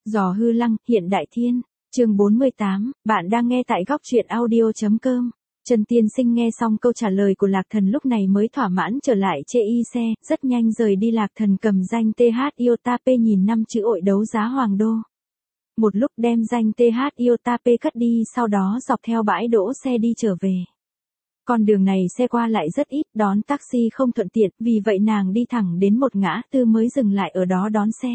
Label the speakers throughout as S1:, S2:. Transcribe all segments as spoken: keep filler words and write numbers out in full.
S1: Giò hư lăng, hiện đại thiên. Chương bốn mươi tám, bạn đang nghe tại góc truyện audio.com. Trần Tiên Sinh nghe xong câu trả lời của Lạc Thần lúc này mới thỏa mãn trở lại chê y xe, rất nhanh rời đi. Lạc Thần cầm danh tê hát Iota P nhìn năm chữ ội đấu giá Hoàng Đô. Một lúc đem danh tê hát Iota P cất đi, sau đó dọc theo bãi đỗ xe đi trở về. Con đường này xe qua lại rất ít, đón taxi không thuận tiện, vì vậy nàng đi thẳng đến một ngã tư mới dừng lại ở đó đón xe.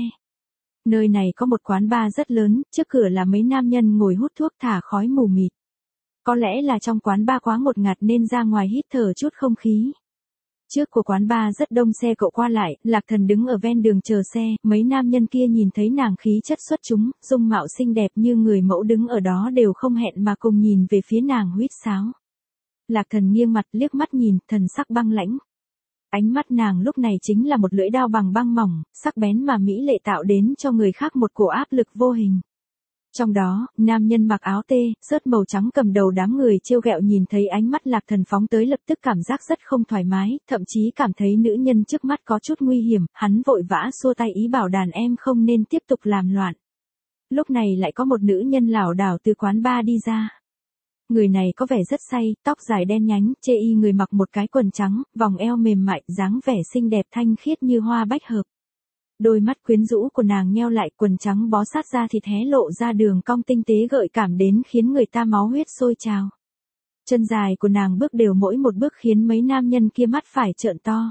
S1: Nơi này có một quán bar rất lớn, trước cửa là mấy nam nhân ngồi hút thuốc thả khói mù mịt. Có lẽ là trong quán bar quá ngột ngạt nên ra ngoài hít thở chút không khí. Trước của quán bar rất đông xe cộ qua lại, Lạc Thần đứng ở ven đường chờ xe, mấy nam nhân kia nhìn thấy nàng khí chất xuất chúng, dung mạo xinh đẹp như người mẫu đứng ở đó đều không hẹn mà cùng nhìn về phía nàng huýt sáo. Lạc Thần nghiêng mặt liếc mắt nhìn, thần sắc băng lãnh. Ánh mắt nàng lúc này chính là một lưỡi dao bằng băng mỏng, sắc bén mà mỹ lệ tạo đến cho người khác một cổ áp lực vô hình. Trong đó, nam nhân mặc áo tê, sớt màu trắng cầm đầu đám người trêu ghẹo nhìn thấy ánh mắt Lạc Thần phóng tới lập tức cảm giác rất không thoải mái, thậm chí cảm thấy nữ nhân trước mắt có chút nguy hiểm, hắn vội vã xua tay ý bảo đàn em không nên tiếp tục làm loạn. Lúc này lại có một nữ nhân lảo đảo từ quán bar đi ra. Người này có vẻ rất say, tóc dài đen nhánh, chê y người mặc một cái quần trắng, vòng eo mềm mại, dáng vẻ xinh đẹp thanh khiết như hoa bách hợp. Đôi mắt quyến rũ của nàng nheo lại, quần trắng bó sát da thịt hé lộ ra đường cong tinh tế gợi cảm đến khiến người ta máu huyết sôi trào. Chân dài của nàng bước đều mỗi một bước khiến mấy nam nhân kia mắt phải trợn to.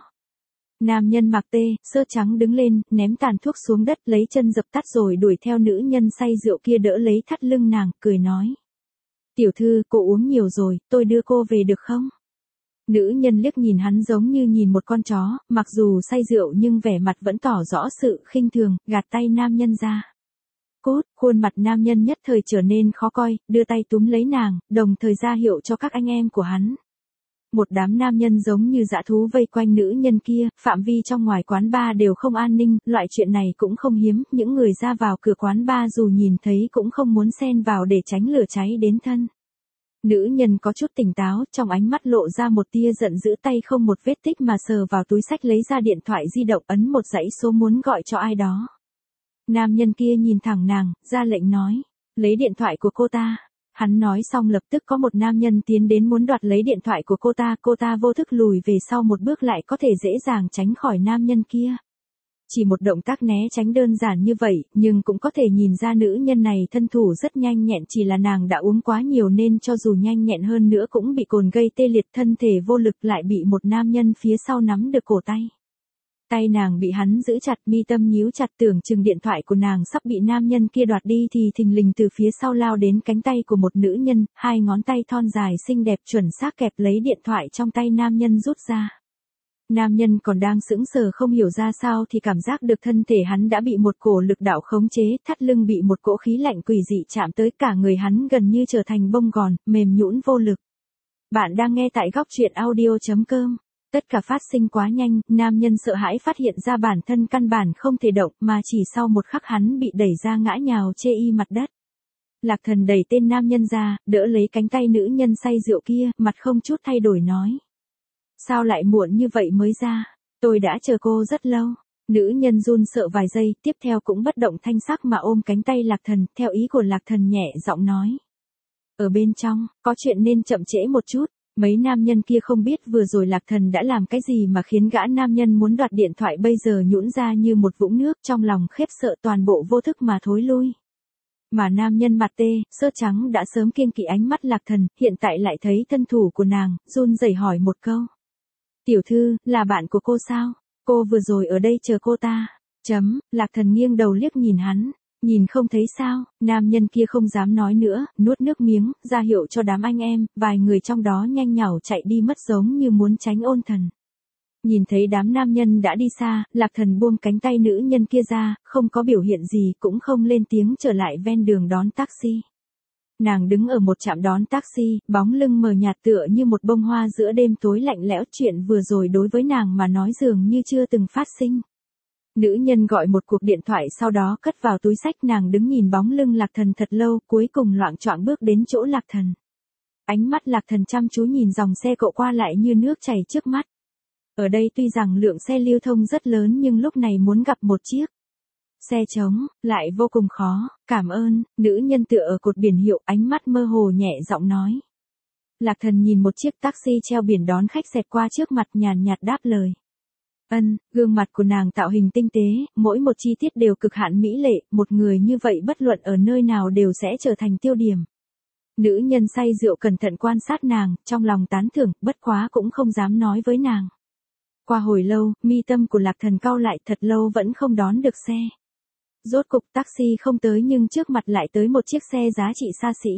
S1: Nam nhân mặc tê, sơ trắng đứng lên, ném tàn thuốc xuống đất lấy chân dập tắt rồi đuổi theo nữ nhân say rượu kia đỡ lấy thắt lưng nàng, cười nói. Tiểu thư, cô uống nhiều rồi, tôi đưa cô về được không? Nữ nhân liếc nhìn hắn giống như nhìn một con chó, mặc dù say rượu nhưng vẻ mặt vẫn tỏ rõ sự khinh thường, gạt tay nam nhân ra. Cốt, khuôn mặt nam nhân nhất thời trở nên khó coi, đưa tay túm lấy nàng, đồng thời ra hiệu cho các anh em của hắn. Một đám nam nhân giống như dã thú vây quanh nữ nhân kia, phạm vi trong ngoài quán bar đều không an ninh, loại chuyện này cũng không hiếm, những người ra vào cửa quán bar dù nhìn thấy cũng không muốn xen vào để tránh lửa cháy đến thân. Nữ nhân có chút tỉnh táo, trong ánh mắt lộ ra một tia giận dữ, tay không một vết tích mà sờ vào túi xách lấy ra điện thoại di động ấn một dãy số muốn gọi cho ai đó. Nam nhân kia nhìn thẳng nàng, ra lệnh nói, lấy điện thoại của cô ta. Hắn nói xong lập tức có một nam nhân tiến đến muốn đoạt lấy điện thoại của cô ta, cô ta vô thức lùi về sau một bước lại có thể dễ dàng tránh khỏi nam nhân kia. Chỉ một động tác né tránh đơn giản như vậy, nhưng cũng có thể nhìn ra nữ nhân này thân thủ rất nhanh nhẹn, chỉ là nàng đã uống quá nhiều nên cho dù nhanh nhẹn hơn nữa cũng bị cồn gây tê liệt, thân thể vô lực lại bị một nam nhân phía sau nắm được cổ tay. Tay nàng bị hắn giữ chặt, mi tâm nhíu chặt, tưởng chừng điện thoại của nàng sắp bị nam nhân kia đoạt đi thì thình lình từ phía sau lao đến cánh tay của một nữ nhân, hai ngón tay thon dài xinh đẹp chuẩn xác kẹp lấy điện thoại trong tay nam nhân rút ra. Nam nhân còn đang sững sờ không hiểu ra sao thì cảm giác được thân thể hắn đã bị một cổ lực đạo khống chế, thắt lưng bị một cỗ khí lạnh quỷ dị chạm tới, cả người hắn gần như trở thành bông gòn, mềm nhũn vô lực. Bạn đang nghe tại góc truyện audio.com. Tất cả phát sinh quá nhanh, nam nhân sợ hãi phát hiện ra bản thân căn bản không thể động mà chỉ sau một khắc hắn bị đẩy ra ngã nhào chê y mặt đất. Lạc Thần đẩy tên nam nhân ra, đỡ lấy cánh tay nữ nhân say rượu kia, mặt không chút thay đổi nói. Sao lại muộn như vậy mới ra? Tôi đã chờ cô rất lâu. Nữ nhân run sợ vài giây, tiếp theo cũng bất động thanh sắc mà ôm cánh tay Lạc Thần, theo ý của Lạc Thần nhẹ giọng nói. Ở bên trong, có chuyện nên chậm trễ một chút. Mấy nam nhân kia không biết vừa rồi Lạc Thần đã làm cái gì mà khiến gã nam nhân muốn đoạt điện thoại bây giờ nhũn ra như một vũng nước, trong lòng khiếp sợ toàn bộ vô thức mà thối lui. Mà nam nhân mặt tê, sơ trắng đã sớm kiêng kỵ ánh mắt Lạc Thần, hiện tại lại thấy thân thủ của nàng, run rẩy hỏi một câu. Tiểu thư, là bạn của cô sao? Cô vừa rồi ở đây chờ cô ta. Chấm, Lạc Thần nghiêng đầu liếc nhìn hắn. Nhìn không thấy sao, nam nhân kia không dám nói nữa, nuốt nước miếng, ra hiệu cho đám anh em, vài người trong đó nhanh nhảu chạy đi mất giống như muốn tránh ôn thần. Nhìn thấy đám nam nhân đã đi xa, Lạc Thần buông cánh tay nữ nhân kia ra, không có biểu hiện gì cũng không lên tiếng trở lại ven đường đón taxi. Nàng đứng ở một trạm đón taxi, bóng lưng mờ nhạt tựa như một bông hoa giữa đêm tối lạnh lẽo, chuyện vừa rồi đối với nàng mà nói dường như chưa từng phát sinh. Nữ nhân gọi một cuộc điện thoại sau đó cất vào túi xách, nàng đứng nhìn bóng lưng Lạc Thần thật lâu, cuối cùng loạng choạng bước đến chỗ Lạc Thần. Ánh mắt Lạc Thần chăm chú nhìn dòng xe cộ qua lại như nước chảy trước mắt. Ở đây tuy rằng lượng xe lưu thông rất lớn nhưng lúc này muốn gặp một chiếc Xe trống, lại vô cùng khó, cảm ơn, nữ nhân tựa ở cột biển hiệu, ánh mắt mơ hồ nhẹ giọng nói. Lạc Thần nhìn một chiếc taxi treo biển đón khách xẹt qua trước mặt, nhàn nhạt đáp lời. Ân, gương mặt của nàng tạo hình tinh tế, mỗi một chi tiết đều cực hạn mỹ lệ, một người như vậy bất luận ở nơi nào đều sẽ trở thành tiêu điểm. Nữ nhân say rượu cẩn thận quan sát nàng, trong lòng tán thưởng, bất quá cũng không dám nói với nàng. Qua hồi lâu, mi tâm của Lạc Thần cau lại, thật lâu vẫn không đón được xe. Rốt cục taxi không tới nhưng trước mặt lại tới một chiếc xe giá trị xa xỉ.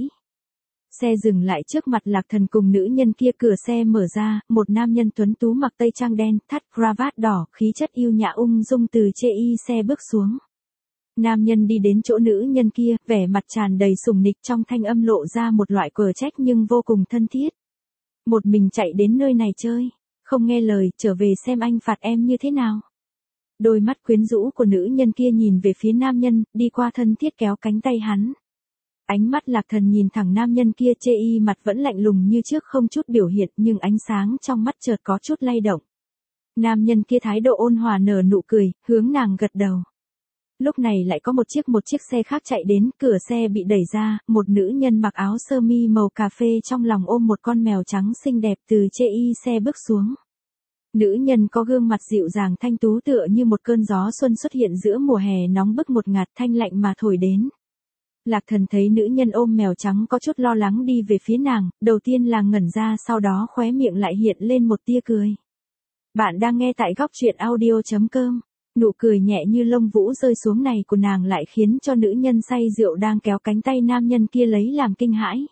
S1: Xe dừng lại trước mặt Lạc Thần cùng nữ nhân kia, cửa xe mở ra, một nam nhân tuấn tú mặc tây trang đen, thắt cravat đỏ, khí chất yêu nhã ung dung từ chê y xe bước xuống. Nam nhân đi đến chỗ nữ nhân kia, vẻ mặt tràn đầy sủng nịch, trong thanh âm lộ ra một loại cờ trách nhưng vô cùng thân thiết. Một mình chạy đến nơi này chơi, không nghe lời, trở về xem anh phạt em như thế nào. Đôi mắt quyến rũ của nữ nhân kia nhìn về phía nam nhân, đi qua thân thiết kéo cánh tay hắn. Ánh mắt Lạc Thần nhìn thẳng nam nhân kia, chê y mặt vẫn lạnh lùng như trước, không chút biểu hiện, nhưng ánh sáng trong mắt chợt có chút lay động. Nam nhân kia thái độ ôn hòa nở nụ cười, hướng nàng gật đầu. Lúc này lại có một chiếc một chiếc xe khác chạy đến, cửa xe bị đẩy ra, một nữ nhân mặc áo sơ mi màu cà phê trong lòng ôm một con mèo trắng xinh đẹp từ chê y xe bước xuống. Nữ nhân có gương mặt dịu dàng thanh tú tựa như một cơn gió xuân xuất hiện giữa mùa hè nóng bức một ngạt, thanh lạnh mà thổi đến. Lạc Thần thấy nữ nhân ôm mèo trắng có chút lo lắng đi về phía nàng, đầu tiên là ngẩn ra, sau đó khóe miệng lại hiện lên một tia cười. Bạn đang nghe tại góc truyện audio chấm com. Nụ cười nhẹ như lông vũ rơi xuống này của nàng lại khiến cho nữ nhân say rượu đang kéo cánh tay nam nhân kia lấy làm kinh hãi.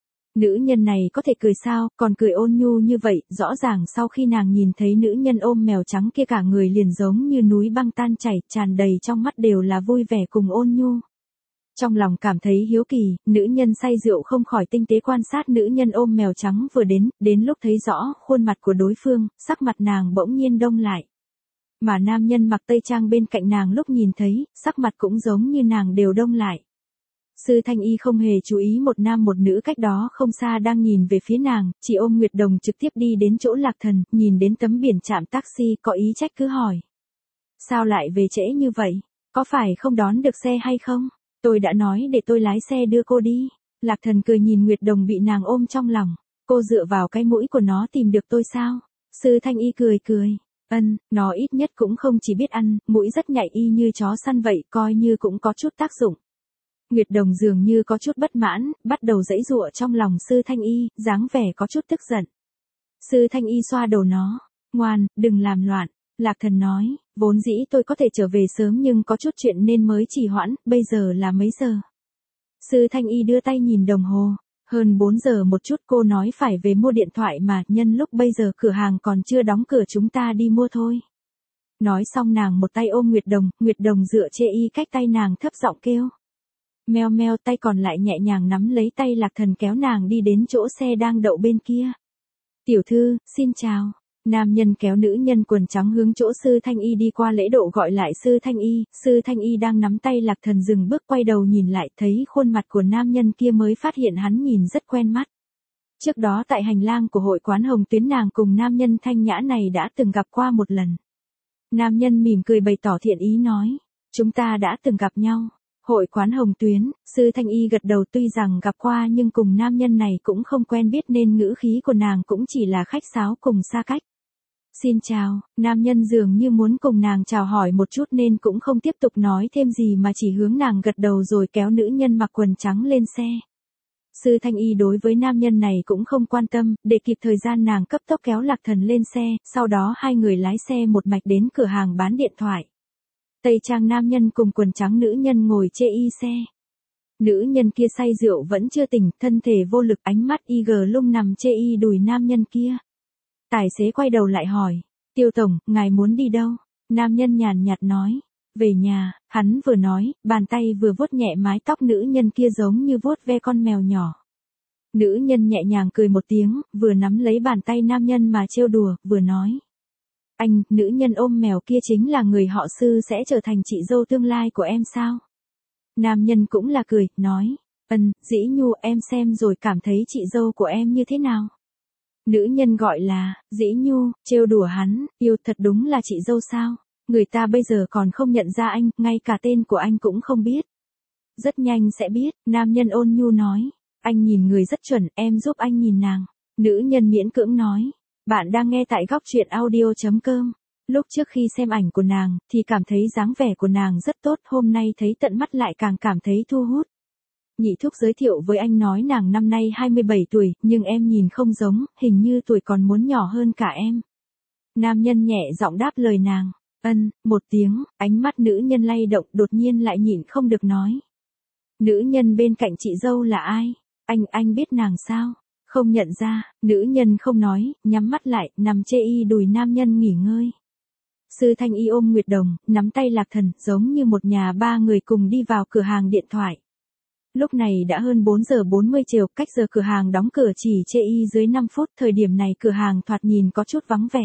S1: Nữ nhân này có thể cười sao, còn cười ôn nhu như vậy, rõ ràng sau khi nàng nhìn thấy nữ nhân ôm mèo trắng kia cả người liền giống như núi băng tan chảy, tràn đầy trong mắt đều là vui vẻ cùng ôn nhu. Trong lòng cảm thấy hiếu kỳ, nữ nhân say rượu không khỏi tinh tế quan sát nữ nhân ôm mèo trắng vừa đến, đến lúc thấy rõ khuôn mặt của đối phương, sắc mặt nàng bỗng nhiên đông lại. Mà nam nhân mặc tây trang bên cạnh nàng lúc nhìn thấy, sắc mặt cũng giống như nàng đều đông lại. Sư Thanh Y không hề chú ý một nam một nữ cách đó không xa đang nhìn về phía nàng, chỉ ôm Nguyệt Đồng trực tiếp đi đến chỗ Lạc Thần, nhìn đến tấm biển trạm taxi có ý trách cứ hỏi. Sao lại về trễ như vậy? Có phải không đón được xe hay không? Tôi đã nói để tôi lái xe đưa cô đi. Lạc Thần cười nhìn Nguyệt Đồng bị nàng ôm trong lòng. Cô dựa vào cái mũi của nó tìm được tôi sao? Sư Thanh Y cười cười. Ân, nó ít nhất cũng không chỉ biết ăn, mũi rất nhạy y như chó săn vậy, coi như cũng có chút tác dụng. Nguyệt Đồng dường như có chút bất mãn, bắt đầu giãy giụa trong lòng Sư Thanh Y, dáng vẻ có chút tức giận. Sư Thanh Y xoa đầu nó. Ngoan, đừng làm loạn. Lạc Thần nói, vốn dĩ tôi có thể trở về sớm nhưng có chút chuyện nên mới trì hoãn, bây giờ là mấy giờ? Sư Thanh Y đưa tay nhìn đồng hồ. Hơn bốn giờ một chút, cô nói phải về mua điện thoại mà, nhân lúc bây giờ cửa hàng còn chưa đóng cửa chúng ta đi mua thôi. Nói xong nàng một tay ôm Nguyệt Đồng, Nguyệt Đồng dựa chê y cách tay nàng thấp giọng kêu. Meo meo, tay còn lại nhẹ nhàng nắm lấy tay Lạc Thần kéo nàng đi đến chỗ xe đang đậu bên kia. Tiểu thư, xin chào. Nam nhân kéo nữ nhân quần trắng hướng chỗ Sư Thanh Y đi qua lễ độ gọi lại Sư Thanh Y, Sư Thanh Y đang nắm tay Lạc Thần dừng bước quay đầu nhìn lại thấy khuôn mặt của nam nhân kia mới phát hiện hắn nhìn rất quen mắt. Trước đó tại hành lang của hội quán Hồng Tuyến nàng cùng nam nhân thanh nhã này đã từng gặp qua một lần. Nam nhân mỉm cười bày tỏ thiện ý nói, chúng ta đã từng gặp nhau. Hội quán Hồng Tuyến, Sư Thanh Y gật đầu tuy rằng gặp qua nhưng cùng nam nhân này cũng không quen biết nên ngữ khí của nàng cũng chỉ là khách sáo cùng xa cách. Xin chào, nam nhân dường như muốn cùng nàng chào hỏi một chút nên cũng không tiếp tục nói thêm gì mà chỉ hướng nàng gật đầu rồi kéo nữ nhân mặc quần trắng lên xe. Sư Thanh Y đối với nam nhân này cũng không quan tâm, để kịp thời gian nàng cấp tốc kéo Lạc Thần lên xe, sau đó hai người lái xe một mạch đến cửa hàng bán điện thoại. Tây trang nam nhân cùng quần trắng nữ nhân ngồi chê y xe. Nữ nhân kia say rượu vẫn chưa tỉnh, thân thể vô lực, ánh mắt y gờ lung nằm chê y đùi nam nhân kia. Tài xế quay đầu lại hỏi, Tiêu tổng, ngài muốn đi đâu? Nam nhân nhàn nhạt nói, về nhà. Hắn vừa nói, bàn tay vừa vuốt nhẹ mái tóc nữ nhân kia giống như vuốt ve con mèo nhỏ. Nữ nhân nhẹ nhàng cười một tiếng, vừa nắm lấy bàn tay nam nhân mà trêu đùa, vừa nói. Anh, nữ nhân ôm mèo kia chính là người họ Sư sẽ trở thành chị dâu tương lai của em sao? Nam nhân cũng là cười, nói, ân, Dĩ Nhu, em xem rồi cảm thấy chị dâu của em như thế nào? Nữ nhân gọi là, Dĩ Nhu, trêu đùa hắn, yêu thật đúng là chị dâu sao? Người ta bây giờ còn không nhận ra anh, ngay cả tên của anh cũng không biết. Rất nhanh sẽ biết, nam nhân ôn nhu nói. Anh nhìn người rất chuẩn, em giúp anh nhìn nàng. Nữ nhân miễn cưỡng nói. Bạn đang nghe tại góc truyện audio.com. Lúc trước khi xem ảnh của nàng, thì cảm thấy dáng vẻ của nàng rất tốt, hôm nay thấy tận mắt lại càng cảm thấy thu hút. Nhị thúc giới thiệu với anh nói nàng năm nay hai mươi bảy tuổi, nhưng em nhìn không giống, hình như tuổi còn muốn nhỏ hơn cả em. Nam nhân nhẹ giọng đáp lời nàng. Ân, một tiếng, ánh mắt nữ nhân lay động, đột nhiên lại nhịn không được nói. Nữ nhân bên cạnh chị dâu là ai? Anh, anh biết nàng sao? Không nhận ra, nữ nhân không nói, nhắm mắt lại, nằm chê y đùi nam nhân nghỉ ngơi. Sư Thanh Y ôm Nguyệt Đồng, nắm tay Lạc Thần, giống như một nhà ba người cùng đi vào cửa hàng điện thoại. Lúc này đã hơn bốn giờ bốn mươi chiều, cách giờ cửa hàng đóng cửa chỉ chê y dưới năm phút, thời điểm này cửa hàng thoạt nhìn có chút vắng vẻ.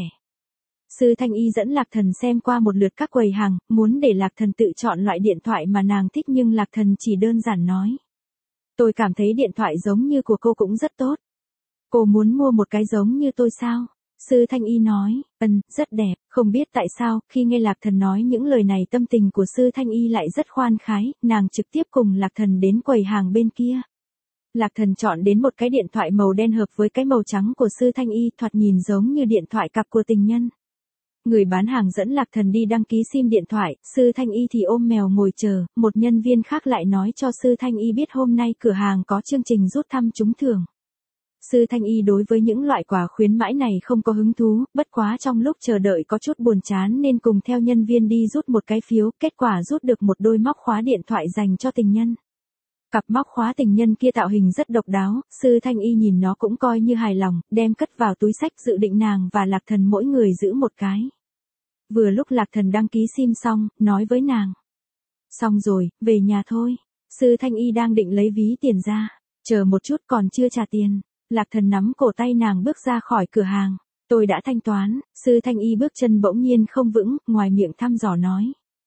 S1: Sư Thanh Y dẫn Lạc Thần xem qua một lượt các quầy hàng, muốn để Lạc Thần tự chọn loại điện thoại mà nàng thích nhưng Lạc Thần chỉ đơn giản nói. Tôi cảm thấy điện thoại giống như của cô cũng rất tốt. Cô muốn mua một cái giống như tôi sao? Sư Thanh Y nói, ừm, rất đẹp, không biết tại sao, khi nghe Lạc Thần nói những lời này tâm tình của Sư Thanh Y lại rất khoan khái, nàng trực tiếp cùng Lạc Thần đến quầy hàng bên kia. Lạc Thần chọn đến một cái điện thoại màu đen hợp với cái màu trắng của Sư Thanh Y, thoạt nhìn giống như điện thoại cặp của tình nhân. Người bán hàng dẫn Lạc Thần đi đăng ký sim điện thoại, Sư Thanh Y thì ôm mèo ngồi chờ, một nhân viên khác lại nói cho Sư Thanh Y biết hôm nay cửa hàng có chương trình rút thăm trúng thưởng. Sư Thanh Y đối với những loại quà khuyến mãi này không có hứng thú, bất quá trong lúc chờ đợi có chút buồn chán nên cùng theo nhân viên đi rút một cái phiếu, kết quả rút được một đôi móc khóa điện thoại dành cho tình nhân. Cặp móc khóa tình nhân kia tạo hình rất độc đáo, Sư Thanh Y nhìn nó cũng coi như hài lòng, đem cất vào túi xách, dự định nàng và Lạc Thần mỗi người giữ một cái. Vừa lúc Lạc Thần đăng ký sim xong, nói với nàng. Xong rồi, về nhà thôi. Sư Thanh Y đang định lấy ví tiền ra. Chờ một chút, còn chưa trả tiền. Lạc Thần nắm cổ tay nàng bước ra khỏi cửa hàng. Tôi đã thanh toán. Sư Thanh Y bước chân bỗng nhiên không vững, ngoài miệng thăm dò nói.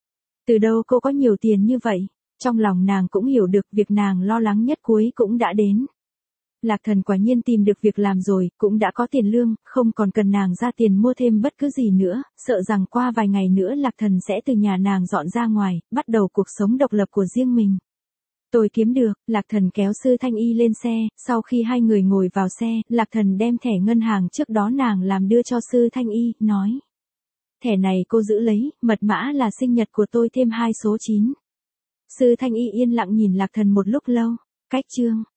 S1: Từ đâu cô có nhiều tiền như vậy? Trong lòng nàng cũng hiểu được việc nàng lo lắng nhất cuối cũng đã đến. Lạc Thần quả nhiên tìm được việc làm rồi, cũng đã có tiền lương, không còn cần nàng ra tiền mua thêm bất cứ gì nữa, sợ rằng qua vài ngày nữa Lạc Thần sẽ từ nhà nàng dọn ra ngoài, bắt đầu cuộc sống độc lập của riêng mình. Tôi kiếm được, Lạc Thần kéo Sư Thanh Y lên xe, sau khi hai người ngồi vào xe, Lạc Thần đem thẻ ngân hàng trước đó nàng làm đưa cho Sư Thanh Y, nói. Thẻ này cô giữ lấy, mật mã là sinh nhật của tôi thêm hai số chín. Sư Thanh Y yên lặng nhìn Lạc Thần một lúc lâu, cách chương.